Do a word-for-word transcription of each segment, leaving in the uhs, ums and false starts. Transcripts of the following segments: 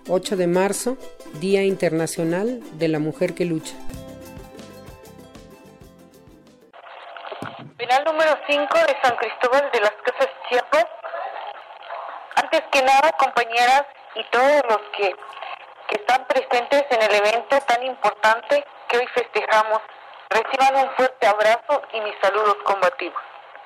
ocho de marzo, Día Internacional de la Mujer que Lucha. Penal número cinco de San Cristóbal de las Casas, Chiapas. Antes que nada, compañeras y todos los que, que están presentes en el evento tan importante que hoy festejamos, reciban un fuerte abrazo y mis saludos combativos.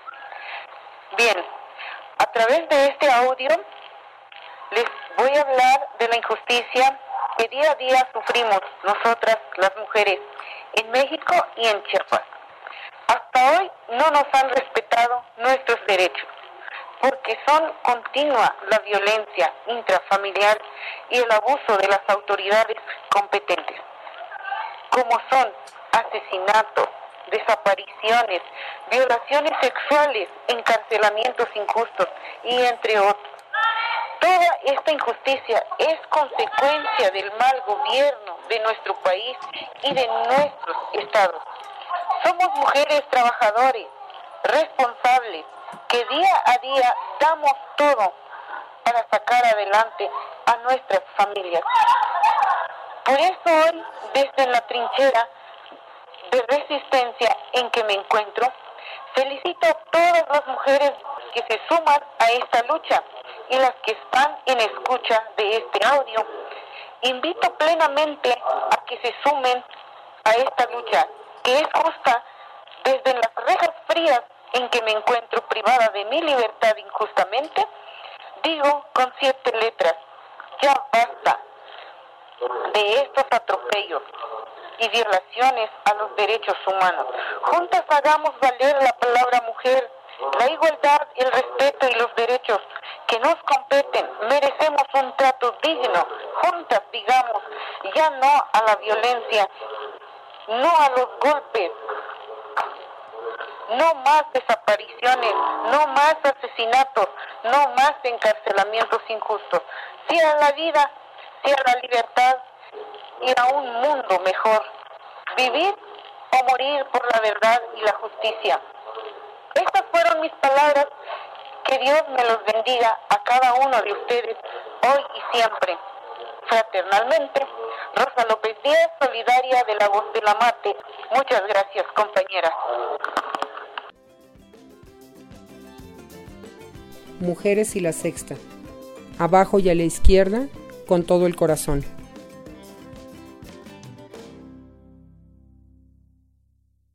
Bien, a través de este audio les voy a hablar de la injusticia que día a día sufrimos nosotras, las mujeres, en México y en Chiapas. Hasta hoy no nos han respetado nuestros derechos, porque son continua la violencia intrafamiliar y el abuso de las autoridades competentes, como son asesinatos, desapariciones, violaciones sexuales, encarcelamientos injustos y entre otros. Toda esta injusticia es consecuencia del mal gobierno de nuestro país y de nuestros estados. Somos mujeres trabajadores, responsables, que día a día damos todo para sacar adelante a nuestras familias. Por eso hoy, desde la trinchera de resistencia en que me encuentro, felicito a todas las mujeres que se suman a esta lucha y las que están en escucha de este audio. Invito plenamente a que se sumen a esta lucha, que es justa desde las rejas frías en que me encuentro privada de mi libertad injustamente. Digo con siete letras: ya basta de estos atropellos y violaciones a los derechos humanos. Juntas hagamos valer la palabra mujer, la igualdad, el respeto y los derechos que nos competen. Merecemos un trato digno. Juntas digamos ya no a la violencia, no a los golpes, no más desapariciones, no más asesinatos, no más encarcelamientos injustos. Sí a la vida, sí a la libertad y a un mundo mejor. Vivir o morir por la verdad y la justicia. Estas fueron mis palabras. Que Dios me los bendiga a cada uno de ustedes, hoy y siempre. Fraternalmente, Rosa López Díaz, solidaria de la Voz de la Mate. Muchas gracias, compañeras. Mujeres y la Sexta. Abajo y a la izquierda, con todo el corazón.